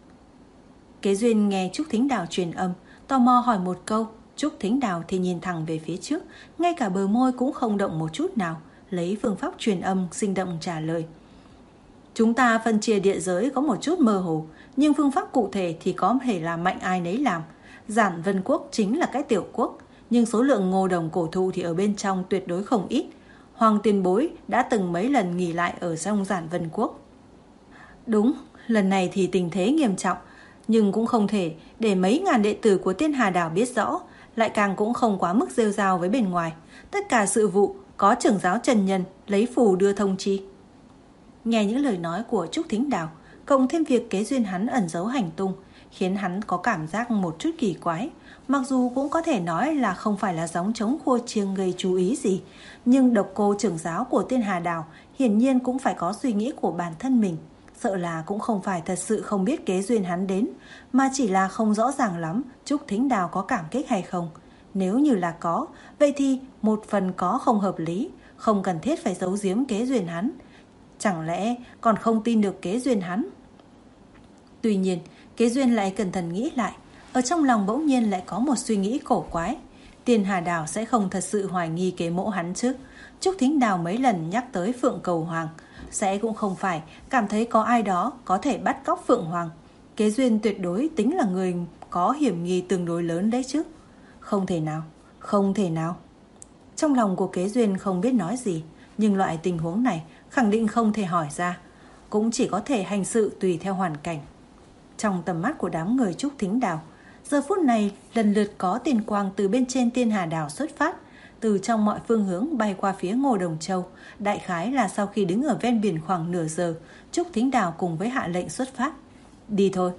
Kế Duyên nghe Trúc Thính Đào truyền âm, tò mò hỏi một câu. Trúc Thính Đào thì nhìn thẳng về phía trước, ngay cả bờ môi cũng không động một chút nào, lấy phương pháp truyền âm sinh động trả lời. Chúng ta phân chia địa giới có một chút mơ hồ, nhưng phương pháp cụ thể thì có thể là mạnh ai nấy làm. Giản Vân Quốc chính là cái tiểu quốc, nhưng số lượng ngô đồng cổ thụ thì ở bên trong tuyệt đối không ít. Hoàng tiền bối đã từng mấy lần nghỉ lại ở trong Giản Vân Quốc. Đúng, lần này thì tình thế nghiêm trọng, nhưng cũng không thể để mấy ngàn đệ tử của Tiên Hà Đảo biết rõ, lại càng cũng không quá mức rêu rao với bên ngoài. Tất cả sự vụ có trưởng giáo trần nhân lấy phù đưa thông chi. Nghe những lời nói của Trúc Thính Đào, cộng thêm việc Kế Duyên hắn ẩn giấu hành tung, khiến hắn có cảm giác một chút kỳ quái. Mặc dù cũng có thể nói là không phải là gióng trống khua chiêng gây chú ý gì, nhưng độc cô trưởng giáo của Tiên Hà Đảo hiển nhiên cũng phải có suy nghĩ của bản thân mình. Sợ là cũng không phải thật sự không biết Kế Duyên hắn đến, mà chỉ là không rõ ràng lắm Trúc Thính Đào có cảm kích hay không. Nếu như là có, vậy thì một phần có không hợp lý, không cần thiết phải giấu giếm Kế Duyên hắn. Chẳng lẽ còn không tin được Kế Duyên hắn? Tuy nhiên, Kế Duyên lại cẩn thận nghĩ lại, ở trong lòng bỗng nhiên lại có một suy nghĩ cổ quái. Tiên Hà Đào sẽ không thật sự hoài nghi kế mẫu hắn chứ? Trúc Thính Đào mấy lần nhắc tới Phượng Cầu Hoàng, sẽ cũng không phải cảm thấy có ai đó có thể bắt cóc Phượng Hoàng. Kế Duyên tuyệt đối tính là người có hiểm nghi tương đối lớn đấy chứ. Không thể nào, không thể nào. Trong lòng của Kế Duyên không biết nói gì, nhưng loại tình huống này khẳng định không thể hỏi ra, cũng chỉ có thể hành sự tùy theo hoàn cảnh. Trong tầm mắt của đám người Trúc Thính Đào, giờ phút này lần lượt có tiền quang từ bên trên Tiên Hà Đảo xuất phát, từ trong mọi phương hướng bay qua phía Ngô Đồng Châu. Đại khái là sau khi đứng ở ven biển khoảng nửa giờ, Trúc Thính Đào cùng với hạ lệnh xuất phát. Đi thôi.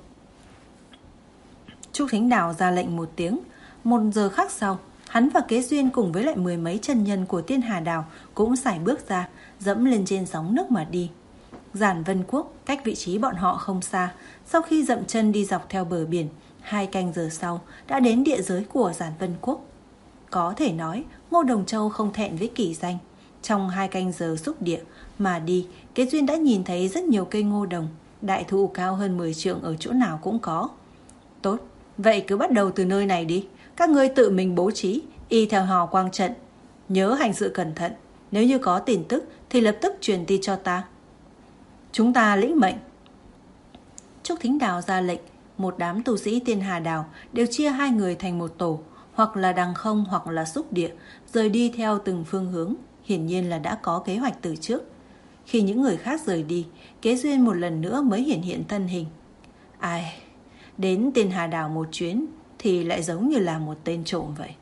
Trúc Thính Đào ra lệnh một tiếng. Một giờ khác sau, hắn và Kế Duyên cùng với lại mười mấy chân nhân của Tiên Hà Đảo cũng sải bước ra, dẫm lên trên sóng nước mà đi. Giản Vân Quốc cách vị trí bọn họ không xa. Sau khi dậm chân đi dọc theo bờ biển, hai canh giờ sau đã đến địa giới của Giản Vân Quốc. Có thể nói Ngô Đồng Châu không thẹn với kỳ danh. Trong hai canh giờ xúc địa mà đi, Kế Duyên đã nhìn thấy rất nhiều cây ngô đồng, đại thụ cao hơn mười trượng ở chỗ nào cũng có. Tốt, vậy cứ bắt đầu từ nơi này đi. Các ngươi tự mình bố trí, y theo hò quang trận. Nhớ hành sự cẩn thận, nếu như có tin tức thì lập tức truyền tin cho ta. Chúng ta lĩnh mệnh. Trúc Thính Đào ra lệnh, một đám tu sĩ Tiên Hà Đảo đều chia hai người thành một tổ, hoặc là đằng không hoặc là xúc địa, rời đi theo từng phương hướng, hiển nhiên là đã có kế hoạch từ trước. Khi những người khác rời đi, Kế Duyên một lần nữa mới hiện hiện thân hình. Ai, đến Tiên Hà Đảo một chuyến thì lại giống như là một tên trộm vậy.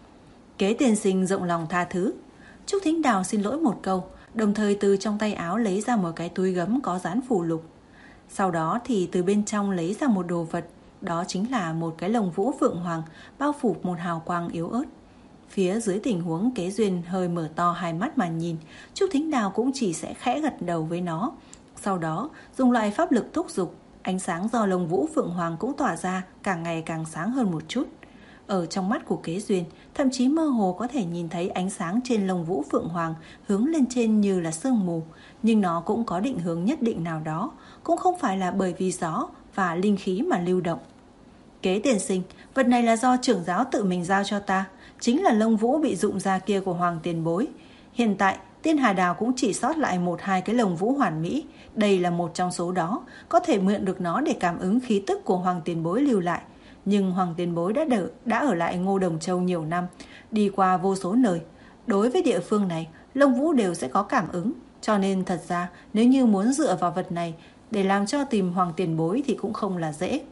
Kế tiên sinh rộng lòng tha thứ. Trúc Thính Đào xin lỗi một câu, đồng thời từ trong tay áo lấy ra một cái túi gấm có dán phù lục. Sau đó thì từ bên trong lấy ra một đồ vật, đó chính là một cái lồng vũ Phượng Hoàng bao phủ một hào quang yếu ớt. Phía dưới tình huống Kế Duyên hơi mở to hai mắt mà nhìn, Trúc Thính Đào cũng chỉ sẽ khẽ gật đầu với nó. Sau đó dùng loại pháp lực thúc giục, ánh sáng do lồng vũ Phượng Hoàng cũng tỏa ra càng ngày càng sáng hơn một chút. Ở trong mắt của Kế Duyên, thậm chí mơ hồ có thể nhìn thấy ánh sáng trên lồng vũ Phượng Hoàng hướng lên trên như là sương mù, nhưng nó cũng có định hướng nhất định nào đó, cũng không phải là bởi vì gió và linh khí mà lưu động. Kế tiên sinh, vật này là do trưởng giáo tự mình giao cho ta, chính là lông vũ bị rụng ra kia của Hoàng tiền bối. Hiện tại Tiên Hà Đào cũng chỉ sót lại một hai cái lồng vũ hoàn mỹ, đây là một trong số đó, có thể mượn được nó để cảm ứng khí tức của Hoàng tiền bối lưu lại. Nhưng Hoàng tiền bối đã, đỡ, đã ở lại Ngô Đồng Châu nhiều năm, đi qua vô số nơi. Đối với địa phương này, lông vũ đều sẽ có cảm ứng, cho nên thật ra nếu như muốn dựa vào vật này để làm cho tìm Hoàng tiền bối thì cũng không là dễ.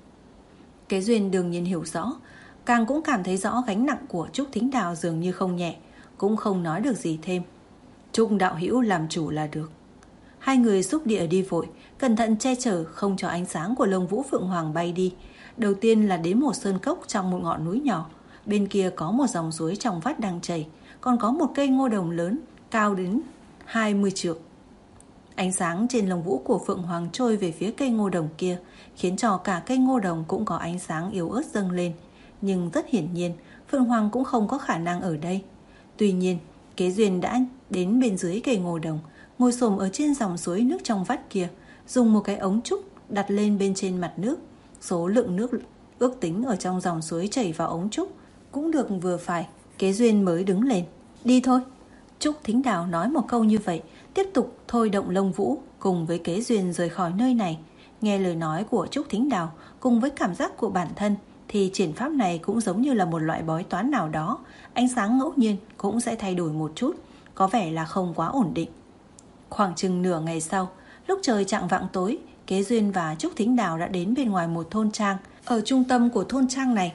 Kế Duyên đương nhiên hiểu rõ, càng cũng cảm thấy rõ gánh nặng của Trúc Thính Đào dường như không nhẹ, cũng không nói được gì thêm. Trúc đạo hữu làm chủ là được. Hai người xúc địa đi vội, cẩn thận che chở không cho ánh sáng của lông vũ Phượng Hoàng bay đi. Đầu tiên là đến một sơn cốc trong một ngọn núi nhỏ, bên kia có một dòng suối trong vắt đang chảy, còn có một cây ngô đồng lớn cao đến hai mươi trượng. Ánh sáng trên lông vũ của Phượng Hoàng trôi về phía cây ngô đồng kia, khiến cho cả cây ngô đồng cũng có ánh sáng yếu ớt dâng lên. Nhưng rất hiển nhiên, Phượng Hoàng cũng không có khả năng ở đây. Tuy nhiên, Kế Duyên đã đến bên dưới cây ngô đồng, ngồi xổm ở trên dòng suối nước trong vắt kia, dùng một cái ống trúc đặt lên bên trên mặt nước. Số lượng nước ước tính ở trong dòng suối chảy vào ống trúc cũng được vừa phải. Kế Duyên mới đứng lên. Đi thôi. Trúc Thính Đào nói một câu như vậy, tiếp tục thôi động lông vũ cùng với Kế Duyên rời khỏi nơi này. Nghe lời nói của Trúc Thính Đào cùng với cảm giác của bản thân thì triển pháp này cũng giống như là một loại bói toán nào đó. Ánh sáng ngẫu nhiên cũng sẽ thay đổi một chút, có vẻ là không quá ổn định. Khoảng chừng nửa ngày sau, lúc trời chạng vạng tối, Kế Duyên và Trúc Thính Đào đã đến bên ngoài một thôn trang. Ở trung tâm của thôn trang này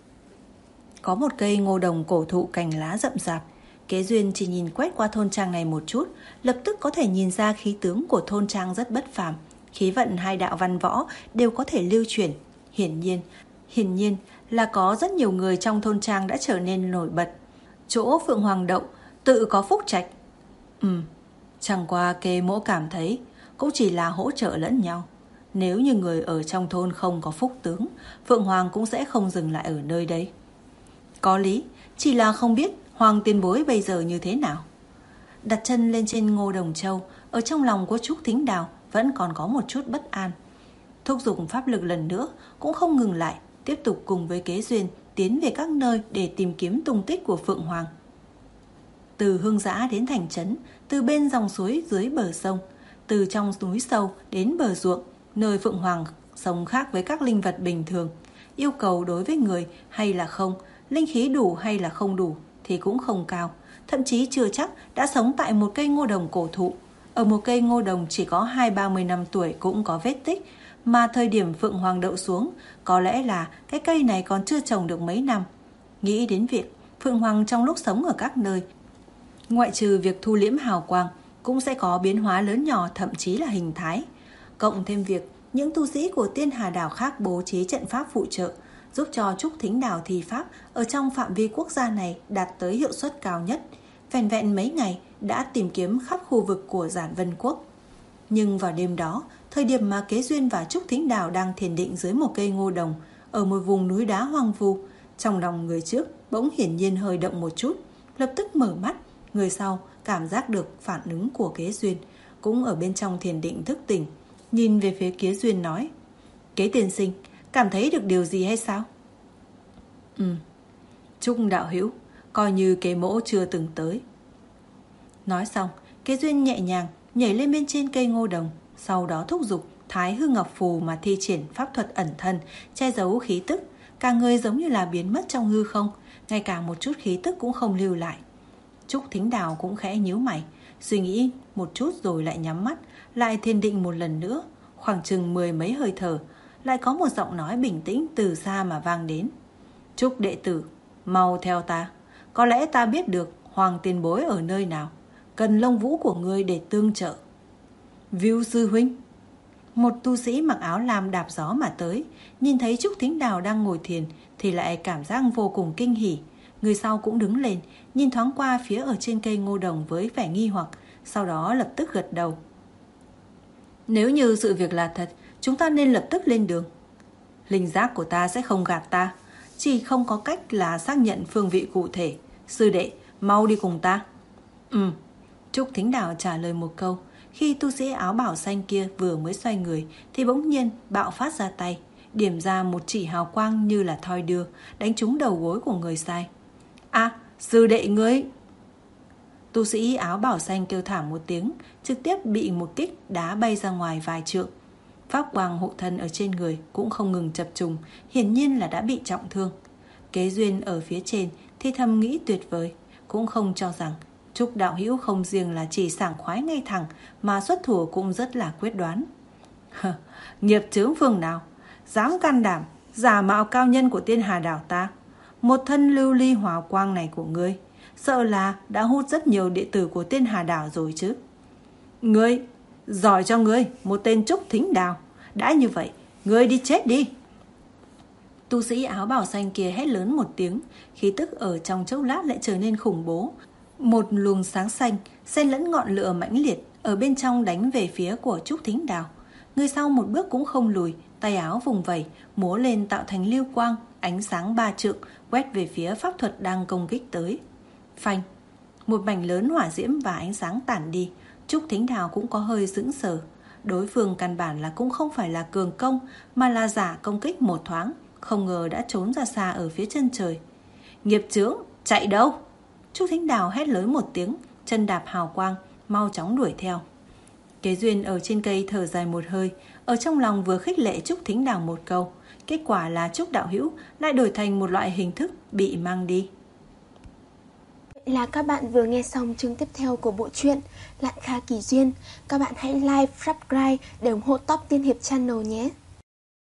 có một cây ngô đồng cổ thụ cành lá rậm rạp. Kế Duyên chỉ nhìn quét qua thôn trang này một chút, lập tức có thể nhìn ra khí tướng của thôn trang rất bất phàm. Khí vận hai đạo văn võ đều có thể lưu chuyển. Hiển nhiên, hiển nhiên là có rất nhiều người trong thôn trang đã trở nên nổi bật. Chỗ Phượng Hoàng đậu tự có phúc trạch. Ừ, chẳng qua Kế mỗ cảm thấy cũng chỉ là hỗ trợ lẫn nhau. Nếu như người ở trong thôn không có phúc tướng, Phượng Hoàng cũng sẽ không dừng lại ở nơi đây. Có lý, chỉ là không biết Hoàng tiền bối bây giờ như thế nào. Đặt chân lên trên Ngô Đồng Châu, ở trong lòng của Trúc Thính Đào vẫn còn có một chút bất an. Thúc giục pháp lực lần nữa cũng không ngừng lại, tiếp tục cùng với Kế Duyên tiến về các nơi để tìm kiếm tung tích của Phượng Hoàng. Từ Hương Giã đến thành trấn, từ bên dòng suối dưới bờ sông, từ trong núi sâu đến bờ ruộng, nơi Phượng Hoàng sống khác với các linh vật bình thường. Yêu cầu đối với người hay là không, linh khí đủ hay là không đủ thì cũng không cao, thậm chí chưa chắc đã sống tại một cây ngô đồng cổ thụ. Ở một cây ngô đồng chỉ có hai ba mươi năm tuổi cũng có vết tích, mà thời điểm Phượng Hoàng đậu xuống, có lẽ là cái cây này còn chưa trồng được mấy năm. Nghĩ đến việc Phượng Hoàng trong lúc sống ở các nơi, ngoại trừ việc thu liễm hào quang, cũng sẽ có biến hóa lớn nhỏ, thậm chí là hình thái. Cộng thêm việc những tu sĩ của Tiên Hà Đảo khác bố trí trận pháp phụ trợ, giúp cho Trúc Thính Đảo thi pháp ở trong phạm vi quốc gia này đạt tới hiệu suất cao nhất. Vẹn vẹn mấy ngày đã tìm kiếm khắp khu vực của Giản Vân Quốc. Nhưng vào đêm đó, thời điểm mà Kế Duyên và Trúc Thính Đảo đang thiền định dưới một cây ngô đồng ở một vùng núi đá hoang vu, trong lòng người trước bỗng hiển nhiên hơi động một chút, lập tức mở mắt. Người sau cảm giác được phản ứng của Kế Duyên, cũng ở bên trong thiền định thức tỉnh, nhìn về phía Kế Duyên nói: Kế tiên sinh, cảm thấy được điều gì hay sao? Ừ, Trúc đạo hữu, coi như Kế mỗ chưa từng tới. Nói xong, Kế Duyên nhẹ nhàng nhảy lên bên trên cây ngô đồng, sau đó thúc giục Thái Hư Ngọc Phù mà thi triển pháp thuật ẩn thân, che giấu khí tức. Cả người giống như là biến mất trong hư không, ngay cả một chút khí tức cũng không lưu lại. Trúc Thính Đào cũng khẽ nhíu mày, suy nghĩ một chút rồi lại nhắm mắt, lại thiền định một lần nữa. Khoảng chừng mười mấy hơi thở, lại có một giọng nói bình tĩnh từ xa mà vang đến: Trúc đệ tử, mau theo ta. Có lẽ ta biết được Hoàng tiền bối ở nơi nào, cần lông vũ của ngươi để tương trợ. Viu sư huynh. Một tu sĩ mặc áo lam đạp gió mà tới, nhìn thấy Trúc Thính Đào đang ngồi thiền thì lại cảm giác vô cùng kinh hỉ. Người sau cũng đứng lên, nhìn thoáng qua phía ở trên cây ngô đồng với vẻ nghi hoặc, sau đó lập tức gật đầu. Nếu như sự việc là thật, chúng ta nên lập tức lên đường. Linh giác của ta sẽ không gạt ta, chỉ không có cách là xác nhận phương vị cụ thể. Sư đệ, mau đi cùng ta. Ừ. Trúc Thính Đào trả lời một câu. Khi tu sĩ áo bảo xanh kia vừa mới xoay người thì bỗng nhiên bạo phát ra tay, điểm ra một chỉ hào quang như là thoi đưa, đánh trúng đầu gối của người sai. À, sư đệ ngươi! Tu sĩ áo bảo xanh kêu thảm một tiếng, trực tiếp bị một kích đá bay ra ngoài vài trượng. Pháp quang hộ thân ở trên người cũng không ngừng chập trùng, hiển nhiên là đã bị trọng thương. Kế Duyên ở phía trên thì thầm nghĩ tuyệt vời, cũng không cho rằng Trúc đạo hữu không riêng là chỉ sảng khoái ngay thẳng, mà xuất thủ cũng rất là quyết đoán. Nghiệp chướng phương nào dám can đảm giả mạo cao nhân của Tiên Hà Đảo ta? Một thân lưu ly hỏa quang này của ngươi, sợ là đã hút rất nhiều đệ tử của Tiên Hà Đảo rồi chứ. Ngươi, giỏi cho ngươi một tên Trúc Thính Đào. Đã như vậy, ngươi đi chết đi. Tu sĩ áo bào xanh kia hét lớn một tiếng, khí tức ở trong chốc lát lại trở nên khủng bố. Một luồng sáng xanh xen lẫn ngọn lửa mãnh liệt ở bên trong đánh về phía của Trúc Thính Đào. Người sau một bước cũng không lùi, tay áo vùng vẩy múa lên tạo thành lưu quang, ánh sáng ba trượng quét về phía pháp thuật đang công kích tới. Phanh, một mảnh lớn hỏa diễm và ánh sáng tản đi. Trúc Thính Đào cũng có hơi sững sờ. Đối phương căn bản là cũng không phải là cường công, mà là giả công kích một thoáng, không ngờ đã trốn ra xa ở phía chân trời. Nghiệp chướng, chạy đâu? Trúc Thính Đào hét lớn một tiếng, chân đạp hào quang, mau chóng đuổi theo. Kế Duyên ở trên cây thở dài một hơi, ở trong lòng vừa khích lệ Trúc Thính Đào một câu. Kết quả là Trúc đạo hữu lại đổi thành một loại hình thức bị mang đi. Vậy là các bạn vừa nghe xong chương tiếp theo của bộ truyện Lạn Kha Kỳ Duyên. Các bạn hãy like, subscribe để ủng hộ Top Tiên Hiệp Channel nhé.